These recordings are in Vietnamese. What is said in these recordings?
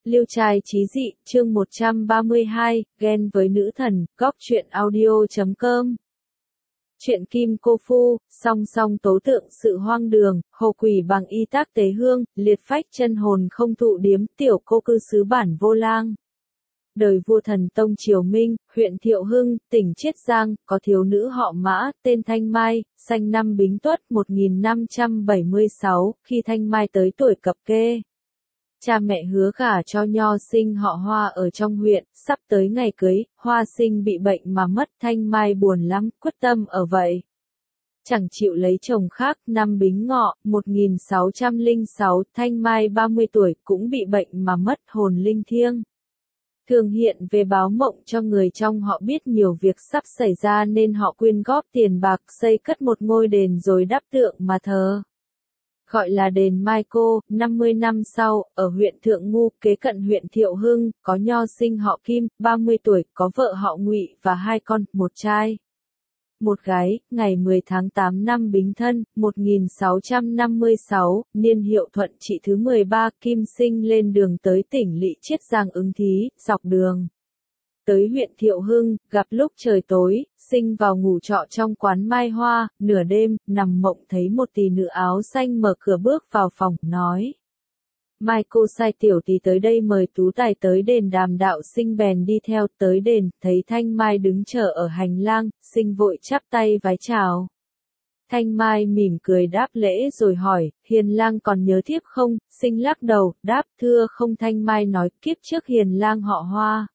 Liêu trai chí dị, chương 132, ghen với nữ thần, góc truyện audio.com. Chuyện Kim Cô Phu, song song tố tượng sự hoang đường, hồ quỷ bằng y tác tế hương, liệt phách chân hồn không thụ điếm, tiểu cô cư xứ bản Vô Lang. Đời vua Thần Tông Triều Minh, huyện Thiệu Hưng, tỉnh Chiết Giang, có thiếu nữ họ Mã, tên Thanh Mai, sanh năm Bính Tuất 1576, khi Thanh Mai tới tuổi cập kê. Cha mẹ hứa gả cho nho sinh họ Hoa ở trong huyện, sắp tới ngày cưới, Hoa sinh bị bệnh mà mất. Thanh Mai buồn lắm, quyết tâm ở vậy. Chẳng chịu lấy chồng khác. Năm Bính Ngọ, 1606, Thanh Mai 30 tuổi, cũng bị bệnh mà mất. Hồn linh thiêng thường hiện về báo mộng cho người trong họ biết nhiều việc sắp xảy ra nên họ quyên góp tiền bạc xây cất một ngôi đền rồi đắp tượng mà thờ. Gọi là đền Mai Cô. 50 năm sau, ở huyện Thượng Ngu, kế cận huyện Thiệu Hưng, có nho sinh họ Kim, 30 tuổi, có vợ họ Ngụy và hai con, một trai, một gái. Ngày 10 tháng 8 năm Bính Thân, 1656, niên hiệu Thuận Trị thứ 13, Kim sinh lên đường tới tỉnh Lỵ Chiết Giang ứng thí. Dọc đường tới huyện Thiệu Hưng, gặp lúc trời tối, sinh vào ngủ trọ trong quán Mai Hoa. Nửa đêm, nằm mộng thấy một tỷ nữ áo xanh mở cửa bước vào phòng, nói: Mai cô sai tiểu tỷ tới đây mời tú tài tới đền đàm đạo. Sinh bèn đi theo tới đền, thấy Thanh Mai đứng chờ ở hành lang, sinh vội chắp tay vái chào. Thanh Mai mỉm cười đáp lễ rồi hỏi: Hiền lang còn nhớ thiếp không? Sinh lắc đầu, đáp: Thưa không. Thanh Mai nói: Kiếp trước hiền lang họ Hoa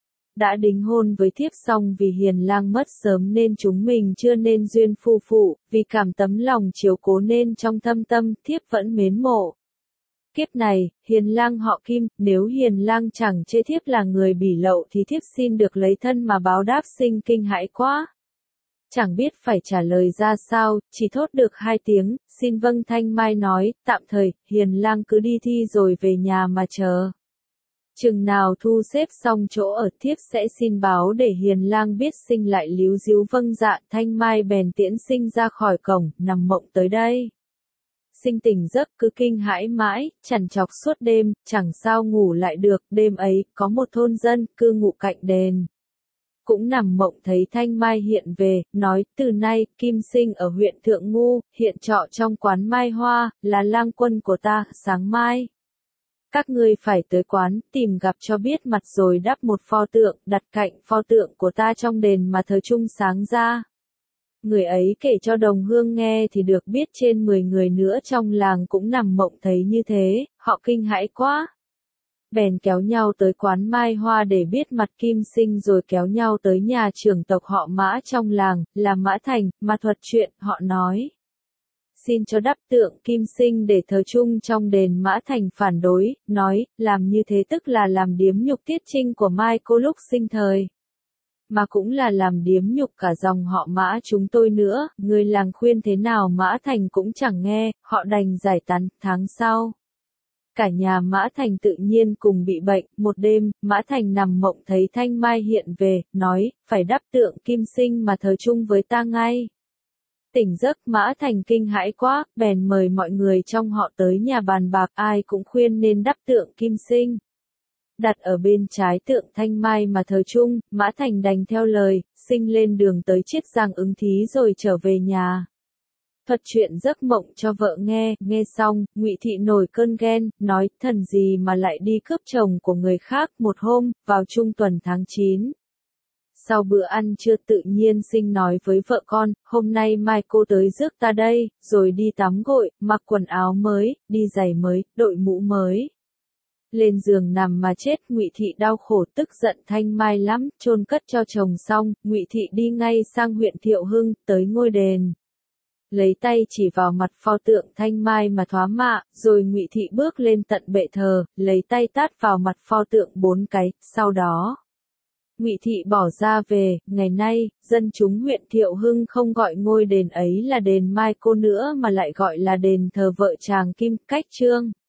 đã đính hôn với thiếp, xong vì hiền lang mất sớm nên chúng mình chưa nên duyên phu phụ, vì cảm tấm lòng chiếu cố nên trong thâm tâm thiếp vẫn mến mộ. Kiếp này, hiền lang họ Kim, nếu hiền lang chẳng chê thiếp là người bỉ lậu thì thiếp xin được lấy thân mà báo đáp. Sinh kinh hãi quá, chẳng biết phải trả lời ra sao, chỉ thốt được hai tiếng, xin vâng. Thanh Mai nói: Tạm thời, hiền lang cứ đi thi rồi về nhà mà chờ. Chừng nào thu xếp xong chỗ ở thiếp sẽ xin báo để hiền lang biết. Sinh lại líu díu vâng dạ. Thanh Mai bèn tiễn sinh ra khỏi cổng, nằm mộng tới đây. Sinh tỉnh giấc cứ kinh hãi mãi, trằn trọc suốt đêm, chẳng sao ngủ lại được. Đêm ấy, có một thôn dân, cư ngụ cạnh đền, cũng nằm mộng thấy Thanh Mai hiện về, nói: Từ nay, Kim sinh ở huyện Thượng Ngu, hiện trọ trong quán Mai Hoa, là lang quân của ta. Sáng mai các ngươi phải tới quán, tìm gặp cho biết mặt rồi đắp một pho tượng, đặt cạnh pho tượng của ta trong đền mà thờ chung sáng ra. Người ấy kể cho đồng hương nghe thì được biết trên 10 người nữa trong làng cũng nằm mộng thấy như thế, họ kinh hãi quá. Bèn kéo nhau tới quán Mai Hoa để biết mặt Kim sinh rồi kéo nhau tới nhà trưởng tộc họ Mã trong làng, là Mã Thành, mà thuật chuyện. Họ nói: Xin cho đắp tượng Kim sinh để thờ chung trong đền. Mã Thành phản đối, nói: Làm như thế tức là làm điếm nhục tiết trinh của Mai cô lúc sinh thời, mà cũng là làm điếm nhục cả dòng họ Mã chúng tôi nữa. Người làng khuyên thế nào Mã Thành cũng chẳng nghe, họ đành giải tán. Tháng sau, cả nhà Mã Thành tự nhiên cùng bị bệnh. Một đêm, Mã Thành nằm mộng thấy Thanh Mai hiện về, nói: Phải đắp tượng Kim sinh mà thờ chung với ta ngay. Tỉnh giấc, Mã Thành kinh hãi quá, bèn mời mọi người trong họ tới nhà bàn bạc. Ai cũng khuyên nên đắp tượng Kim sinh, đặt ở bên trái tượng Thanh Mai mà thờ chung. Mã Thành đành theo lời, sinh lên đường tới Chiết Giang ứng thí rồi trở về nhà. Thuật chuyện giấc mộng cho vợ nghe. Nghe xong, Ngụy Thị nổi cơn ghen, nói: Thần gì mà lại đi cướp chồng của người khác. Một hôm, vào trung tuần tháng 9. Sau bữa ăn trưa tự nhiên sinh nói với vợ con: Hôm nay Mai cô tới rước ta đây, rồi đi tắm gội, mặc quần áo mới, đi giày mới, đội mũ mới, lên giường nằm mà chết. Ngụy Thị đau khổ tức giận Thanh Mai lắm, chôn cất cho chồng xong, Ngụy Thị đi ngay sang huyện Thiệu Hưng, tới ngôi đền, lấy tay chỉ vào mặt pho tượng Thanh Mai mà thoá mạ, rồi Ngụy Thị bước lên tận bệ thờ, lấy tay tát vào mặt pho tượng 4 cái. Sau đó, Ngụy Thị bỏ ra về. Ngày nay, dân chúng huyện Thiệu Hưng không gọi ngôi đền ấy là đền Mai Cô nữa mà lại gọi là đền thờ vợ chàng Kim. Cách chương